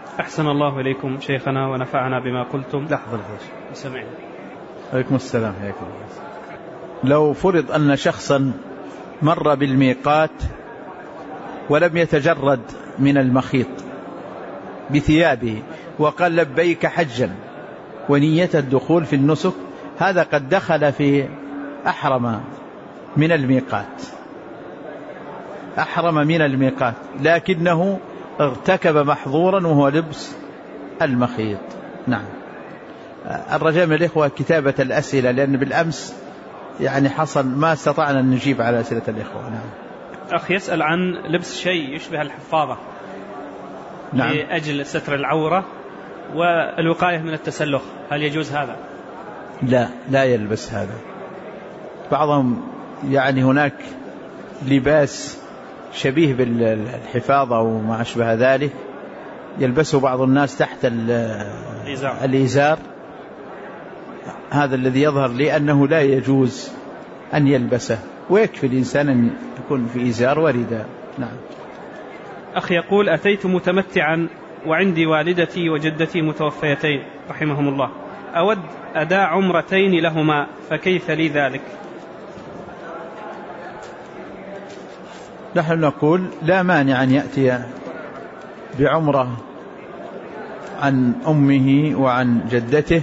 أحسن الله إليكم شيخنا ونفعنا بما قلتم. لحظة سمعنا. عليكم السلام. لو فرض أن شخصا مر بالميقات ولم يتجرد من المخيط بثيابه وقال لبيك حجا ونية الدخول في النسك، هذا قد دخل في أحرم من الميقات، أحرم من الميقات، لكنه ارتكب محظورا وهو لبس المخيط. نعم. الرجاء من الإخوة كتابة الأسئلة، لأن بالأمس يعني حصل ما استطعنا أن نجيب على أسئلة الإخوة. نعم. أخ يسأل عن لبس شيء يشبه الحفاظة. نعم. لأجل ستر العورة والوقاية من التسلخ، هل يجوز هذا؟ لا يلبس هذا. بعضهم يعني هناك لباس شبيه بالحفاظة وما أشبه ذلك يلبسه بعض الناس تحت الإزار، هذا الذي يظهر لي أنه لا يجوز أن يلبسه، ويكفي الإنسان أن يكون في إزار ورداء. نعم. أخي يقول أتيت متمتعا وعندي والدتي وجدتي متوفيتين رحمهم الله، أود أداء عمرتين لهما، فكيف لي ذلك؟ نحن نقول لا مانع أن يأتي بعمرة عن أمه وعن جدته،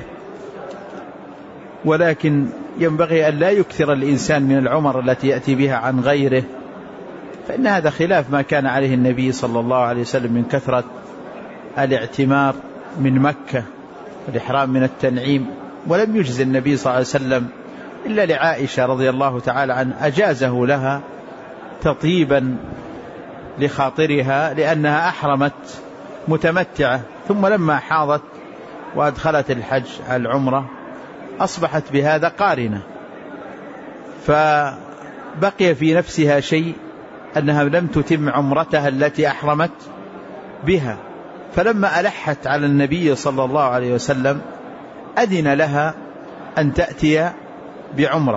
ولكن ينبغي أن لا يكثر الإنسان من العمر التي يأتي بها عن غيره، فإن هذا خلاف ما كان عليه النبي صلى الله عليه وسلم من كثرة الاعتمار من مكة والإحرام من التنعيم. ولم يجز النبي صلى الله عليه وسلم إلا لعائشة رضي الله تعالى عنها، أجازه لها تطيبا لخاطرها لأنها أحرمت متمتعة، ثم لما حاضت وأدخلت الحج على العمرة أصبحت بهذا قارنة، فبقي في نفسها شيء أنها لم تتم عمرتها التي أحرمت بها، فلما ألحت على النبي صلى الله عليه وسلم أذن لها أن تأتي بعمرة.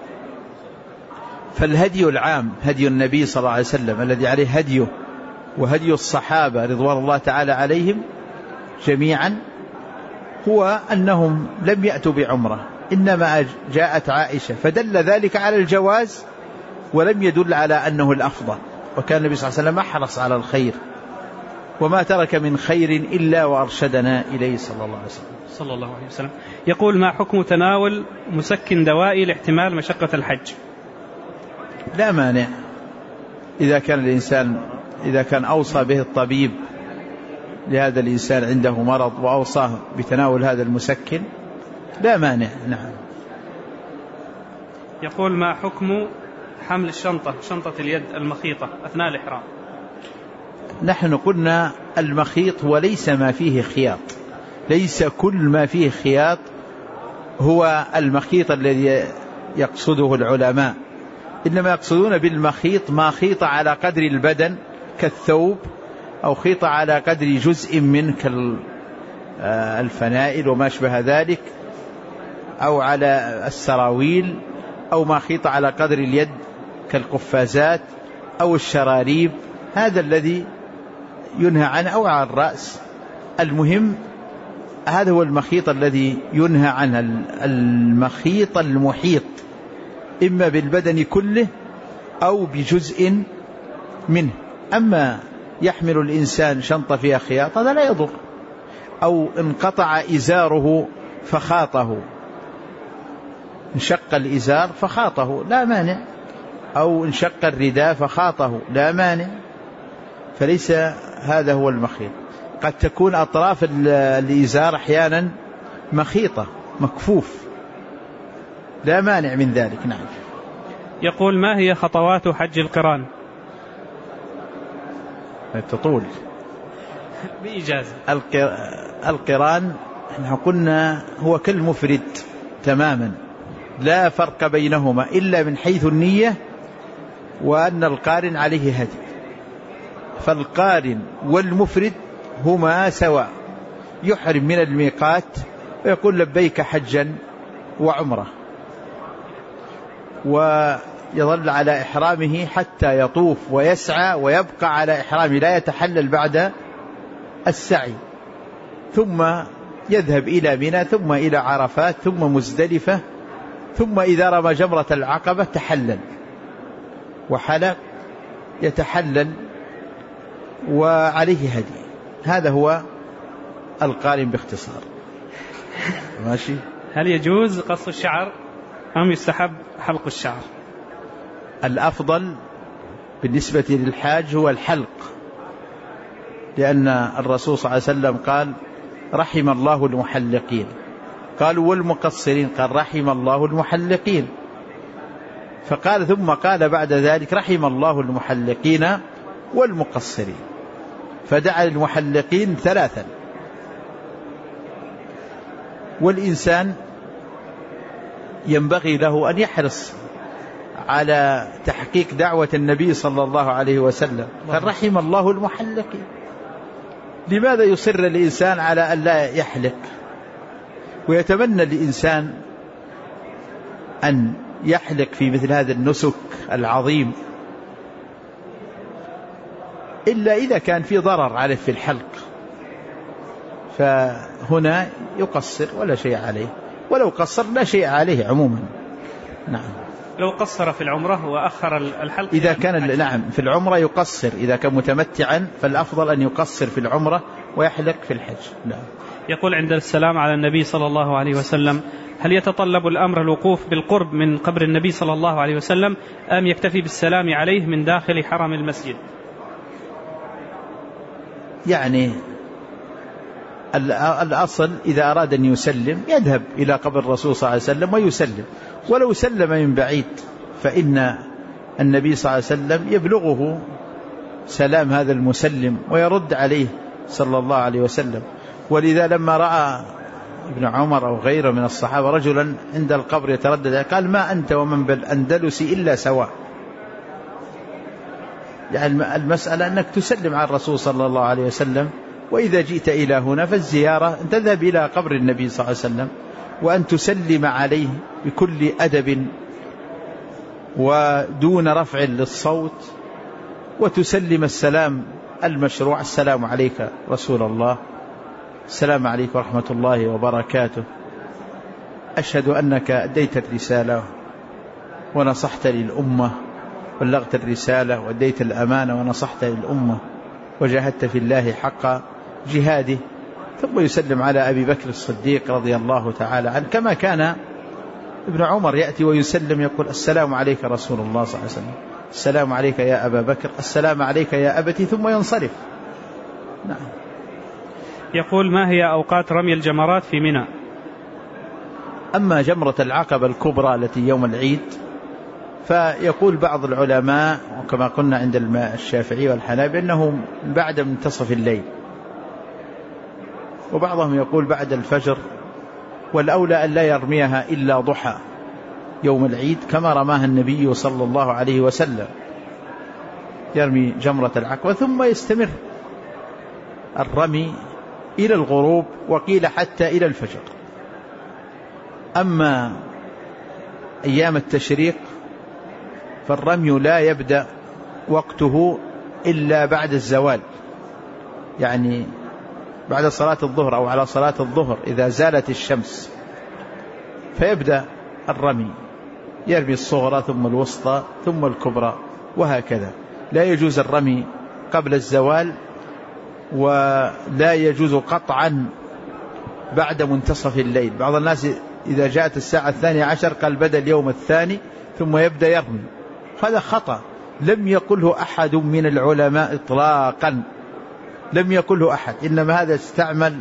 فالهدي العام هدي النبي صلى الله عليه وسلم الذي عليه هديه وهدي الصحابة رضوان الله تعالى عليهم جميعا هو أنهم لم يأتوا بعمرة، إنما جاءت عائشة فدل ذلك على الجواز ولم يدل على أنه الأفضل، وكان النبي صلى الله عليه وسلم أحرص على الخير وما ترك من خير إلا وأرشدنا إليه صلى الله عليه وسلم. يقول ما حكم تناول مسكن دوائي لاحتمال مشقة الحج؟ لا مانع إذا كان الإنسان أوصى به الطبيب لهذا الإنسان عنده مرض وأوصاه بتناول هذا المسكن لا مانع. نعم. يقول ما حكم حمل شنطة اليد المخيطة أثناء الإحرام؟ نحن قلنا المخيط وليس ما فيه خياط، ليس كل ما فيه خياط هو المخيط الذي يقصده العلماء، إنما يقصدون بالمخيط ما خيط على قدر البدن كالثوب، أو خيط على قدر جزء منه كالفنائل وما شبه ذلك، أو على السراويل، أو ما خيط على قدر اليد كالقفازات أو الشراريب، هذا الذي ينهى عنه، أو على الرأس. المهم هذا هو المخيط الذي ينهى عنه، المخيط المحيط إما بالبدن كله أو بجزء منه. أما يحمل الإنسان شنطة فيها خياط هذا لا يضر، أو انقطع إزاره فخاطه، انشق الإزار فخاطه لا مانع، أو انشق الرداء فخاطه لا مانع، فليس هذا هو المخيط. قد تكون أطراف الإزار أحيانا مخيطة مكفوف لا مانع من ذلك. نعم. يقول ما هي خطوات حج القران؟ تطول بإجازة. القران نحن قلنا هو كالمفرد تماما، لا فرق بينهما إلا من حيث النية، وأن القارن عليه هدي، فالقارن والمفرد هما سواء، يحرم من الميقات ويقول لبيك حجا وعمرة، ويظل على إحرامه حتى يطوف ويسعى ويبقى على إحرامه لا يتحلل بعد السعي، ثم يذهب إلى منى ثم إلى عرفات ثم مزدلفة، ثم إذا رمى جمرة العقبة تحلل وحلق، يتحلل وعليه هدي. هذا هو القارن باختصار. ماشي. هل يجوز قص الشعر أم يستحب حلق الشعر؟ الأفضل بالنسبة للحاج هو الحلق، لأن الرسول صلى الله عليه وسلم قال رحم الله المحلقين، قالوا والمقصرين، قال رحم الله المحلقين، فقال ثم قال بعد ذلك رحم الله المحلقين والمقصرين، فدعا المحلقين ثلاثا. والإنسان ينبغي له أن يحرص على تحقيق دعوة النبي صلى الله عليه وسلم، قال رحم الله المحلقين. لماذا يصر الإنسان على أن لا يحلق؟ ويتمنى الإنسان أن يحلق في مثل هذا النسك العظيم، إلا إذا كان في ضرر عليه في الحلق، فهنا يقصر ولا شيء عليه، ولو قصر لا شيء عليه عموما. نعم. لو قصر في العمرة وأخر الحلق إذا كان نعم في العمرة يقصر، إذا كان متمتعا فالأفضل أن يقصر في العمرة ويحلق في الحج. نعم. يقول عند السلام على النبي صلى الله عليه وسلم هل يتطلب الأمر الوقوف بالقرب من قبر النبي صلى الله عليه وسلم أم يكتفي بالسلام عليه من داخل حرم المسجد؟ يعني الأصل إذا أراد أن يسلم يذهب إلى قبر الرسول صلى الله عليه وسلم ويسلم، ولو سلم من بعيد فإن النبي صلى الله عليه وسلم يبلغه سلام هذا المسلم ويرد عليه صلى الله عليه وسلم. ولذا لما رأى ابن عمر أو غيره من الصحابة رجلا عند القبر يتردد قال ما أنت ومن بالأندلس إلا سواء. يعني المسألة أنك تسلم على الرسول صلى الله عليه وسلم، وإذا جئت إلى هنا فالزيارة أن تذهب إلى قبر النبي صلى الله عليه وسلم وأن تسلم عليه بكل أدب ودون رفع للصوت، وتسلم السلام المشروع: السلام عليك رسول الله، السلام عليك ورحمة الله وبركاته، أشهد أنك أديت الرسالة ونصحت للأمة، بلغت الرسالة وأديت الأمانة ونصحت للأمة وجاهدت في الله حق جهاده. ثم يسلم على أبي بكر الصديق رضي الله تعالى عنه، كما كان ابن عمر يأتي ويسلم يقول: السلام عليك رسول الله صلى الله عليه وسلم، السلام عليك يا أبا بكر، السلام عليك يا أبتي، ثم ينصرف. نعم. يقول: ما هي أوقات رمي الجمرات في منى؟ أما جمرة العقبة الكبرى التي يوم العيد فيقول بعض العلماء، وكما قلنا عند الشافعي والحنابلة، أنه بعد منتصف الليل، وبعضهم يقول بعد الفجر، والأولى أن لا يرميها إلا ضحى يوم العيد كما رماها النبي صلى الله عليه وسلم، يرمي جمرة العقبة ثم يستمر الرمي إلى الغروب، وقيل حتى إلى الفجر. أما أيام التشريق فالرمي لا يبدأ وقته إلا بعد الزوال، يعني بعد صلاة الظهر أو على صلاة الظهر إذا زالت الشمس فيبدأ الرمي، يرمي الصغرى ثم الوسطى ثم الكبرى وهكذا. لا يجوز الرمي قبل الزوال، ولا يجوز قطعا بعد منتصف الليل. بعض الناس إذا جاءت الساعة 12 قال بدأ اليوم الثاني ثم يبدأ يرمي، هذا خطأ، لم يقله أحد من العلماء إطلاقا، لم يقله أحد، إنما هذا استعمل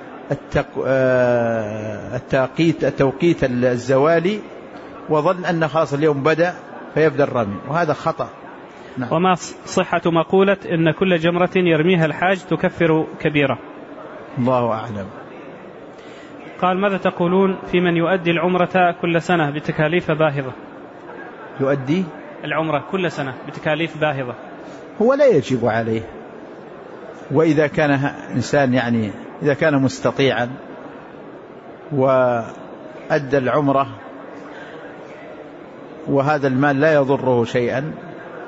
التوقيت الزوالي وظن أن خلاص اليوم بدأ فيبدأ الرمي، وهذا خطأ. نعم. وما صحة مقولة إن كل جمرة يرميها الحاج تكفر كبيرة؟ الله أعلم. قال: ماذا تقولون في من يؤدي العمرة كل سنة بتكاليف باهظة؟ يؤدي العمرة كل سنة بتكاليف باهظة؟ هو لا يجب عليه، وإذا كان إنسان يعني إذا كان مستطيعا وأدى العمرة وهذا المال لا يضره شيئا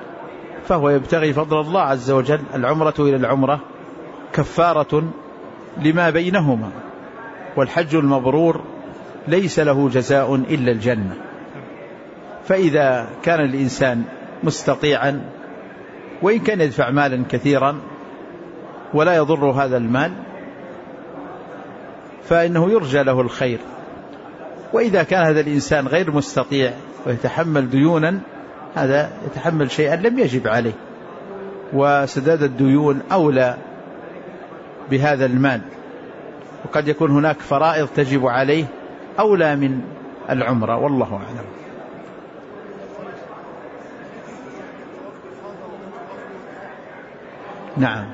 فهو يبتغي فضل الله عز وجل. العمرة إلى العمرة كفارة لما بينهما، والحج المبرور ليس له جزاء إلا الجنة. فإذا كان الإنسان مستطيعا وإن كان يدفع مالا كثيرا ولا يضر هذا المال فإنه يرجى له الخير. وإذا كان هذا الإنسان غير مستطيع ويتحمل ديونا، هذا يتحمل شيئا لم يجب عليه، وسداد الديون أولى بهذا المال. وقد يكون هناك فرائض تجب عليه أولى من العمرة، والله أعلم. نعم،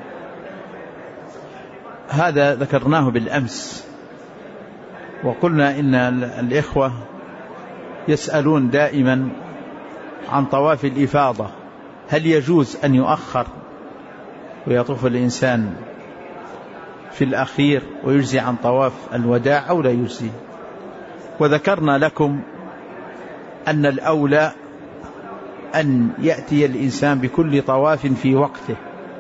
هذا ذكرناه بالأمس، وقلنا إن الإخوة يسألون دائما عن طواف الإفاضة، هل يجوز أن يؤخر ويطوف الإنسان في الأخير ويجزي عن طواف الوداع أو لا يجزي؟ وذكرنا لكم أن الأولى أن يأتي الإنسان بكل طواف في وقته،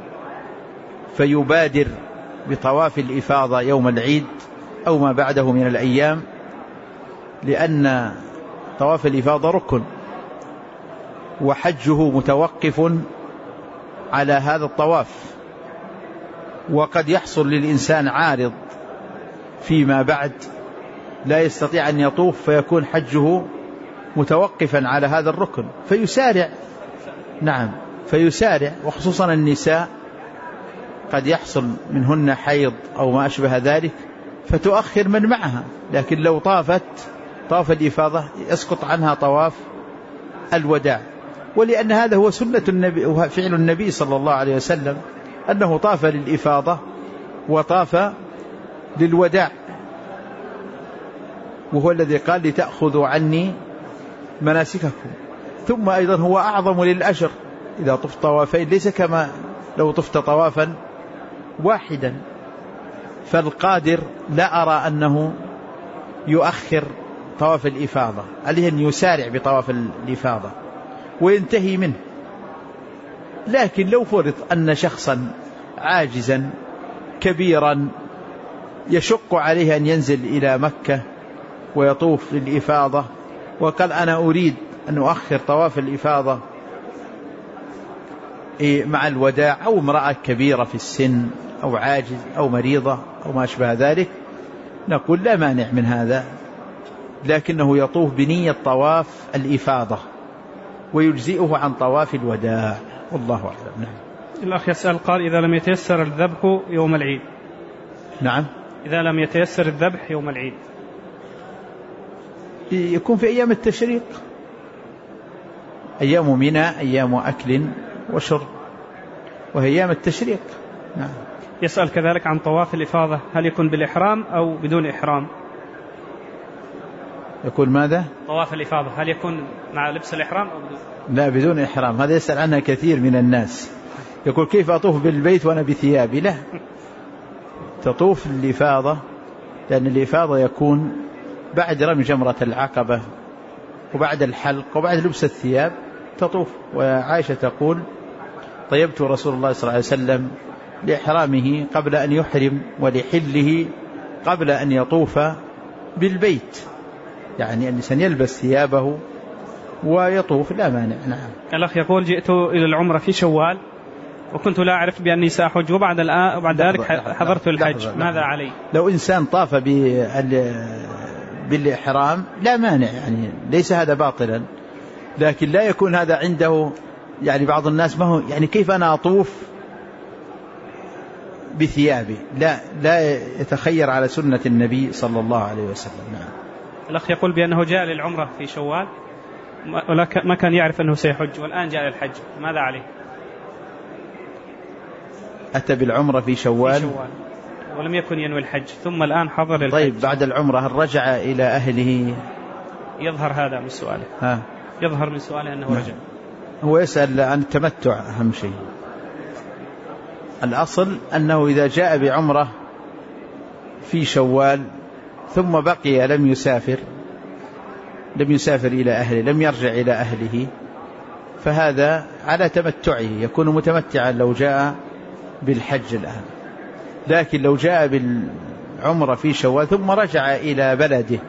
فيبادر بطواف الإفاضة يوم العيد أو ما بعده من الأيام، لأن طواف الإفاضة ركن، وحجه متوقف على هذا الطواف. وقد يحصل للإنسان عارض فيما بعد لا يستطيع أن يطوف، فيكون حجه متوقفا على هذا الركن فيسارع. نعم، فيسارع، وخصوصا النساء قد يحصل منهن حيض أو ما أشبه ذلك فتؤخر من معها، لكن لو طافت طواف الإفاضة يسقط عنها طواف الوداع. ولأن هذا هو سنة النبي وفعل النبي صلى الله عليه وسلم، أنه طاف للإفاضة وطاف للوداع، وهو الذي قال لتأخذوا عني مناسككم. ثم أيضا هو أعظم للأجر إذا طفت طوافين، ليس كما لو طفت طوافا واحدا. فالقادر لا أرى أنه يؤخر طواف الإفاضة، عليه أن يسارع بطواف الإفاضة وينتهي منه. لكن لو فرض أن شخصا عاجزا كبيرا يشق عليه أن ينزل إلى مكة ويطوف للإفاضة وقال أنا أريد أن أؤخر طواف الإفاضة مع الوداع، أو امرأة كبيرة في السن أو عاجز أو مريضة أو ما أشبه ذلك، نقول لا مانع من هذا، لكنه يطوف بنية طواف الإفاضة ويجزئه عن طواف الوداع، والله أعلم. نعم. الأخ يسأل قال إذا لم يتيسر الذبح يوم العيد. نعم، إذا لم يتيسر الذبح يوم العيد يكون في أيام التشريق، أيام منى أيام أكل وشرب وهي أيام التشريق. نعم. يسأل كذلك عن طواف الإفاضة، هل يكون بالإحرام أو بدون إحرام؟ يقول ماذا؟ طواف الإفاضة هل يكون مع لبس الإحرام أو بدون؟ لا، بدون إحرام. هذا يسأل عنها كثير من الناس، يقول كيف أطوف بالبيت وأنا بثيابي؟ لا، تطوف الإفاضة، لأن الإفاضة يكون بعد رمي جمرة العقبة وبعد الحلق وبعد لبس الثياب تطوف. وعائشة تقول طيبت رسول الله صلى الله عليه وسلم لإحرامه قبل أن يحرم ولحله قبل أن يطوف بالبيت، يعني الإنسان يلبس ثيابه ويطوف لا مانع. نعم. الأخ يقول جئت إلى العمرة في شوال وكنت لا أعرف بأني سأحج، وبعد ذلك حضرت الحج، ماذا علي؟ لو إنسان طاف بالإحرام لا مانع، يعني ليس هذا باطلا، لكن لا يكون هذا عنده. يعني بعض الناس ما هو يعني كيف أنا أطوف بثيابي، لا يتخير على سنة النبي صلى الله عليه وسلم. نعم. الأخ يقول بأنه جاء للعمرة في شوال ما كان يعرف أنه سيحج، والآن جاء للحج، ماذا عليه؟ أتى بالعمرة في شوال ولم يكن ينوي الحج، ثم الآن حضر الحج. طيب بعد العمرة هل رجع إلى أهله؟ يظهر هذا من سؤاله. يظهر من سؤاله أنه رجع. هو يسأل عن التمتع أهم شيء. الأصل أنه إذا جاء بعمرة في شوال ثم بقي لم يسافر إلى أهله، لم يرجع إلى أهله، فهذا على تمتعه، يكون متمتعا لو جاء بالحج الآن. لكن لو جاء بالعمرة في شوال ثم رجع إلى بلده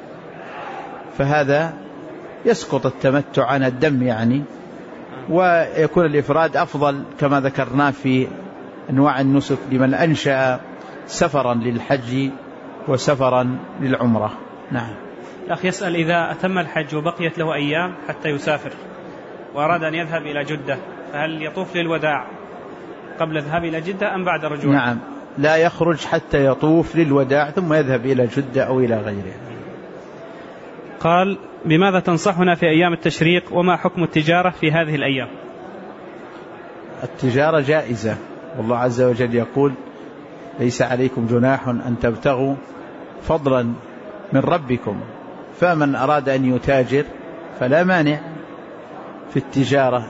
فهذا يسقط التمتع عن الدم يعني، ويكون الإفراد أفضل كما ذكرنا في أنواع النسك لمن أنشأ سفرا للحج وسفرا للعمرة. نعم. الأخ يسأل: إذا أتم الحج وبقيت له أيام حتى يسافر وأراد أن يذهب إلى جدة، فهل يطوف للوداع قبل الذهاب إلى جدة أم بعد رجوعه؟ نعم، لا يخرج حتى يطوف للوداع ثم يذهب إلى جدة أو إلى غيره. قال: بماذا تنصحنا في أيام التشريق، وما حكم التجارة في هذه الأيام؟ التجارة جائزة، والله عز وجل يقول: ليس عليكم جناح أن تبتغوا فضلا من ربكم، فمن أراد أن يتاجر فلا مانع في التجارة،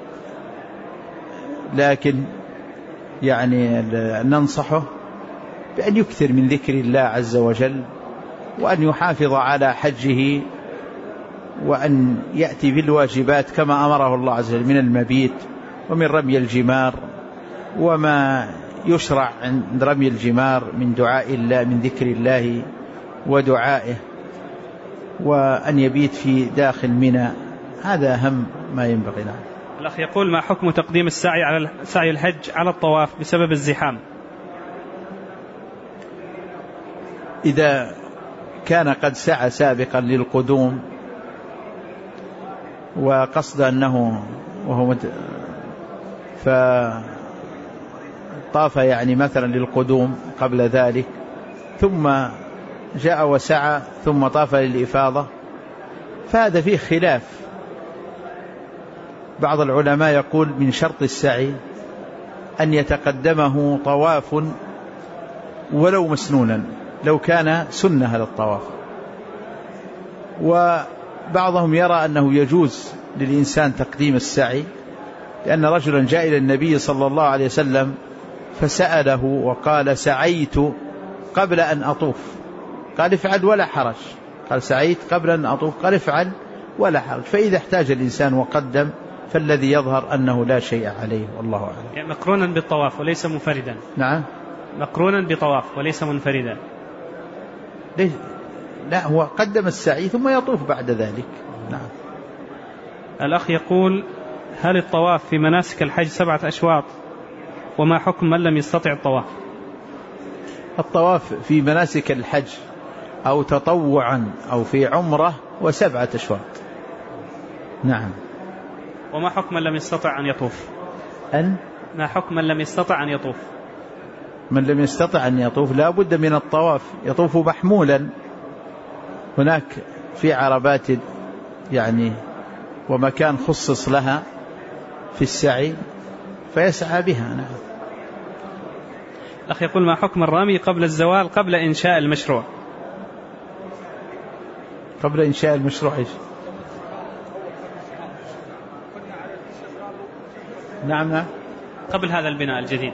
لكن يعني ننصحه بأن يكثر من ذكر الله عز وجل، وأن يحافظ على حجه، وأن يأتي بالواجبات كما أمره الله عز وجل من المبيت ومن رمي الجمار، وما يشرع عند رمي الجمار من دعاء الله، من ذكر الله ودعائه، وأن يبيت في داخل منى، هذا أهم ما ينبغي له. الأخ يقول: ما حكم تقديم السعي على سعي الحج على الطواف بسبب الزحام؟ إذا كان قد سعى سابقا للقدوم وقصد أنه وهو فطاف يعني مثلا للقدوم قبل ذلك ثم جاء وسعى ثم طاف للإفاضة، فهذا فيه خلاف. بعض العلماء يقول من شرط السعي أن يتقدمه طواف ولو مسنونا، لو كان سنة هذا الطواف. وبعضهم يرى أنه يجوز للإنسان تقديم السعي، لأن رجلا جاء إلى النبي صلى الله عليه وسلم فسأله وقال: سعيت قبل أن أطوف، قال: افعل ولا حرج. قال: سعيت قبل أن أطوف، قال: افعل ولا حرج. فإذا احتاج الإنسان وقدم فالذي يظهر أنه لا شيء عليه، والله أعلم. يعني مقرونا بالطواف وليس منفردا. نعم، مقرونا بطواف وليس منفردا. ليش؟ لا، هو قدم السعي ثم يطوف بعد ذلك. نعم. الأخ يقول: هل الطواف في مناسك الحج 7 أشواط؟ وما حكم من لم يستطع الطواف؟ الطواف في مناسك الحج أو تطوعا أو في عمرة و7 أشواط. نعم. وما حكم من لم يستطع أن يطوف؟ ما حكم من لم يستطع أن يطوف؟ من لم يستطع أن يطوف لا بد من الطواف، يطوف محمولا، هناك في عربات يعني ومكان خصص لها في السعي فيسعى بها. نعم. الأخ يقول: ما حكم الرمي قبل الزوال قبل إنشاء المشروع؟ قبل إنشاء المشروع إيش؟ نعم. قبل هذا البناء الجديد،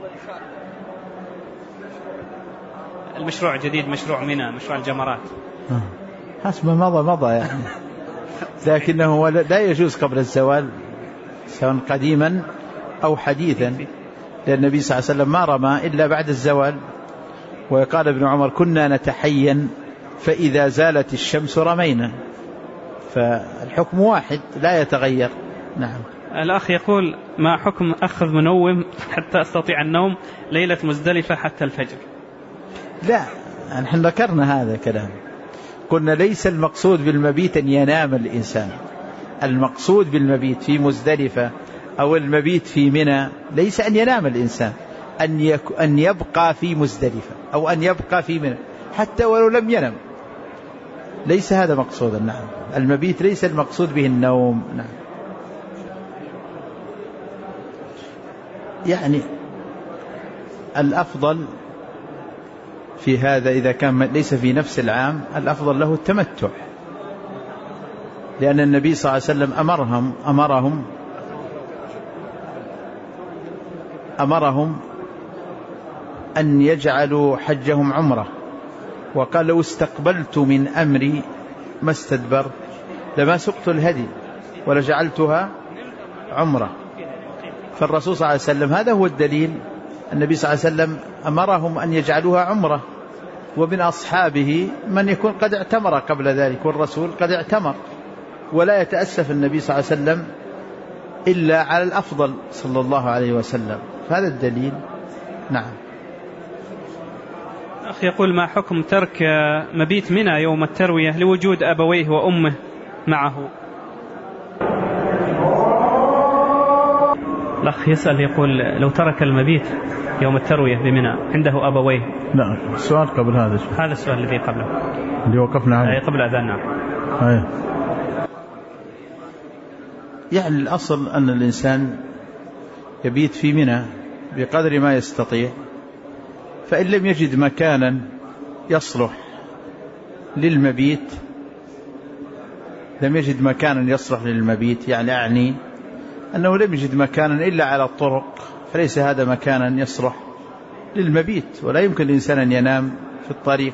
المشروع الجديد، مشروع منى، مشروع الجمرات. حسب ما مضى يعني لكنه لا يجوز قبل الزوال سواء قديما أو حديثا، لأن النبي صلى الله عليه وسلم ما رمى إلا بعد الزوال. وقال ابن عمر: كنا نتحين فإذا زالت الشمس رمينا، فالحكم واحد لا يتغير. نعم. الأخ يقول: ما حكم أخذ منوم حتى أستطيع النوم ليلة مزدلفة حتى الفجر؟ لا، نحن ذكرنا هذا كلام، قلنا ليس المقصود بالمبيت أن ينام الإنسان، المقصود بالمبيت في مزدلفة أو المبيت في منى ليس أن ينام الإنسان، أن يبقى في مزدلفة أو أن يبقى في منى حتى ولو لم ينم، ليس هذا مقصودا. نعم، المبيت ليس المقصود به النوم. نعم. يعني الأفضل في هذا إذا كان ليس في نفس العام الأفضل له التمتع، لأن النبي صلى الله عليه وسلم أمرهم أن يجعلوا حجهم عمرة، وقال: لو استقبلت من أمري ما استدبر لما سقت الهدي ولجعلتها عمرة. فالرسول صلى الله عليه وسلم هذا هو الدليل النبي صلى الله عليه وسلم أمرهم أن يجعلوها عمرة، ومن أصحابه من يكون قد اعتمر قبل ذلك، والرسول قد اعتمر، ولا يتأسف النبي صلى الله عليه وسلم إلا على الأفضل صلى الله عليه وسلم. هذا الدليل. نعم. أخي يقول: ما حكم ترك مبيت منى يوم التروية لوجود أبويه وأمه معه؟ الأخ يسأل يقول: لو ترك المبيت يوم التروية بمنى عنده أبويه. لا، السؤال قبل هذا. هذا السؤال الذي قبله اللي وقفنا عليه قبل أذان. نعم. يعني الأصل أن الإنسان يبيت في منى بقدر ما يستطيع، فإن لم يجد مكانا يصلح للمبيت، يعني أعني أنه لم يجد مكانا إلا على الطرق، فليس هذا مكانا يصلح للمبيت، ولا يمكن الإنسان أن ينام في الطريق،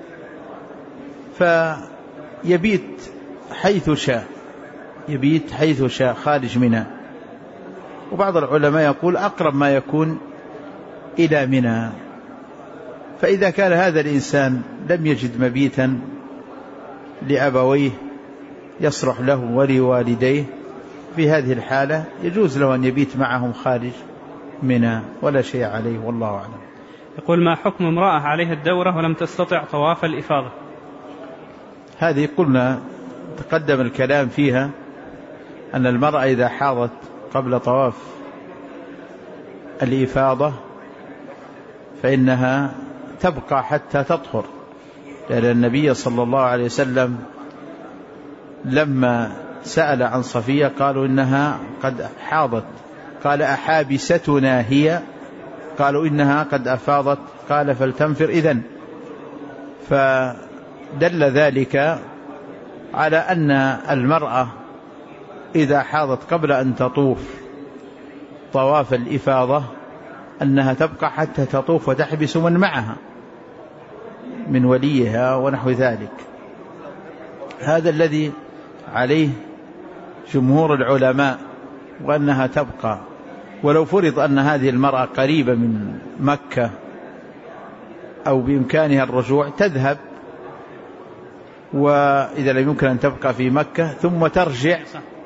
فيبيت حيث شاء خارج منى. وبعض العلماء يقول أقرب ما يكون إلى منى. فإذا كان هذا الإنسان لم يجد مبيتا لأبويه يصلح له ولوالديه، في هذه الحالة يجوز له أن يبيت معهم خارج منى ولا شيء عليه، والله أعلم. يقول: ما حكم امرأة عليها الدورة ولم تستطع طواف الإفاضة؟ هذه قلنا تقدم الكلام فيها، أن المرأة إذا حاضت قبل طواف الإفاضة فإنها تبقى حتى تطهر، لأن النبي صلى الله عليه وسلم لما سأل عن صفية قالوا إنها قد حاضت، قال: أحابستنا هي؟ قالوا إنها قد أفاضت، قال: فلتنفر إذن. فدل ذلك على أن المرأة إذا حاضت قبل أن تطوف طواف الإفاضة أنها تبقى حتى تطوف وتحبس من معها من وليها ونحو ذلك. هذا الذي عليه جمهور العلماء، وأنها تبقى. ولو فرض أن هذه المرأة قريبة من مكة أو بإمكانها الرجوع تذهب، وإذا لم يمكن أن تبقى في مكة ثم ترجع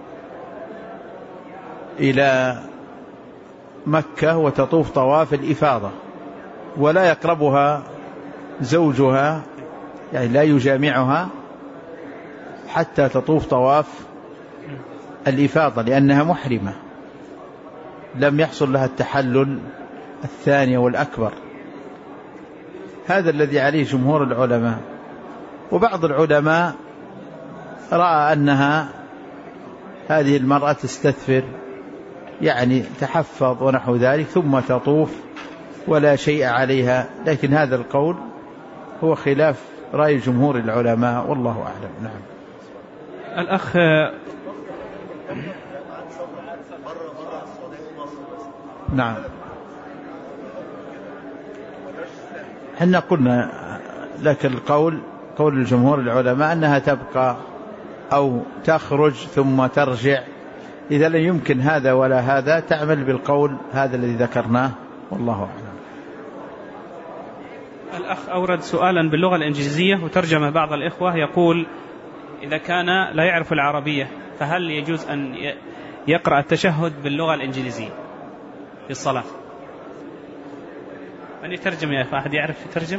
إلى مكة وتطوف طواف الإفاضة، ولا يقربها زوجها، يعني لا يجامعها حتى تطوف طواف الإفاضة، لأنها محرمة لم يحصل لها التحلل الثاني والأكبر. هذا الذي عليه جمهور العلماء. وبعض العلماء رأى أنها هذه المرأة تستثفر، يعني تحفظ ونحو ذلك، ثم تطوف ولا شيء عليها، لكن هذا القول هو خلاف رأي جمهور العلماء، والله أعلم. نعم. الأخ نعم، حنا قلنا لك القول، قول الجمهور العلماء أنها تبقى أو تخرج ثم ترجع. إذا لم يمكن هذا ولا هذا تعمل بالقول هذا الذي ذكرناه، والله أعلم. الأخ أورد سؤالا باللغة الإنجليزية وترجمة بعض الإخوة، يقول: إذا كان لا يعرف العربية فهل يجوز أن يقرأ التشهد باللغة الإنجليزية في الصلاة؟ من يترجم يا أخي؟ أحد يعرف يترجم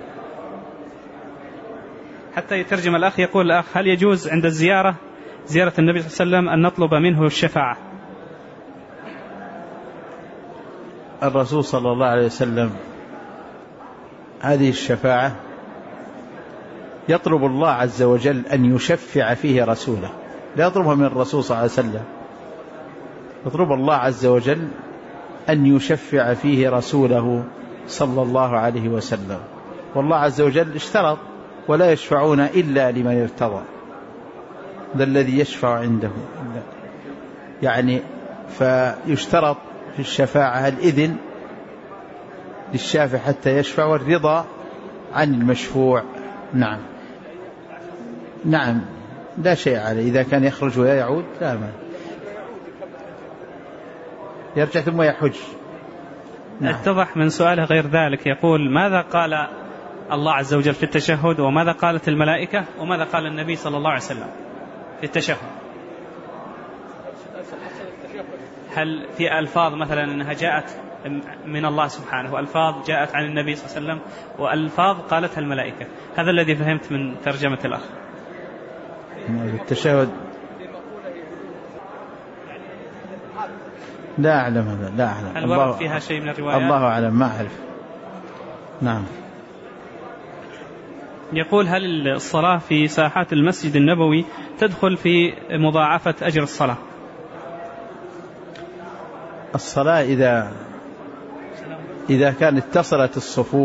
حتى يترجم؟ الأخ يقول: الأخ: هل يجوز عند زيارة النبي صلى الله عليه وسلم أن نطلب منه الشفاعة؟ الرسول صلى الله عليه وسلم هذه الشفاعة يطلب الله عز وجل أن يشفع فيه رسوله، لا يطلبها من الرسول صلى الله عليه وسلم، يطلب الله عز وجل أن يشفع فيه رسوله صلى الله عليه وسلم. والله عز وجل اشترط: ولا يشفعون إلا لمن ارتضى، ذا الذي يشفع عنده، يعني فيشترط في الشفاعة الإذن للشافع حتى يشفع، والرضا عن المشفوع. نعم. نعم، لا شيء عليه إذا كان يخرج ويعود، لا مانع، يرجع ثم يحج. اتضح من سؤاله غير ذلك، يقول ماذا قال الله عز وجل في التشهد، وماذا قالت الملائكة، وماذا قال النبي صلى الله عليه وسلم في التشهد؟ هل في ألفاظ مثلا أنها جاءت من الله سبحانه، وألفاظ جاءت عن النبي صلى الله عليه وسلم، وألفاظ قالتها الملائكة؟ هذا الذي فهمت من ترجمة الأخ. التشهد لا أعلم هذا، لا أعلم. هل ورد فيها شيء من الروايات؟ الله أعلم، ما أعرف. نعم. يقول هل الصلاة في ساحات المسجد النبوي تدخل في مضاعفة أجر الصلاة؟ الصلاة إذا كانت اتصلت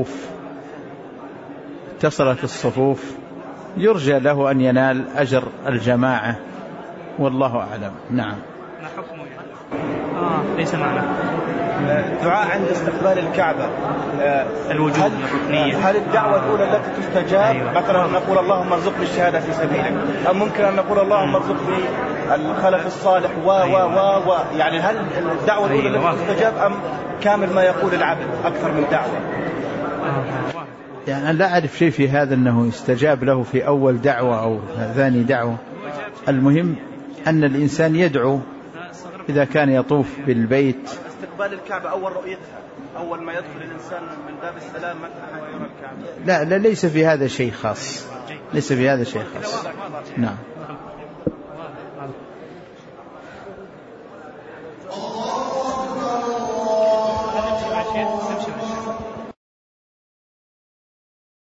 الصفوف يرجى له أن ينال أجر الجماعة، والله أعلم. نعم. ما حكمه ليس معنا الدعاء عند استقبال الكعبة، الوجوب الركنية، هل الدعوة الأولى التي تستجاب مثلا نقول اللهم ارزقني الشهادة في سبيلك، أو ممكن أن نقول اللهم ارزقني الخلف الصالح يعني هل الدعوة الأولى التي تستجاب أم كامل ما يقول العبد أكثر من دعوة؟ يعني لا أعرف شيء في هذا أنه يستجاب له في أول دعوة أو ثاني دعوة. المهم أن الإنسان يدعو إذا كان يطوف بالبيت. استقبال الكعبة أول رؤيتها، أول ما يدخل الإنسان من باب السلام مثلا يرى الكعبة. لا ليس في هذا شيء خاص، ليس في هذا شيء خاص. نعم.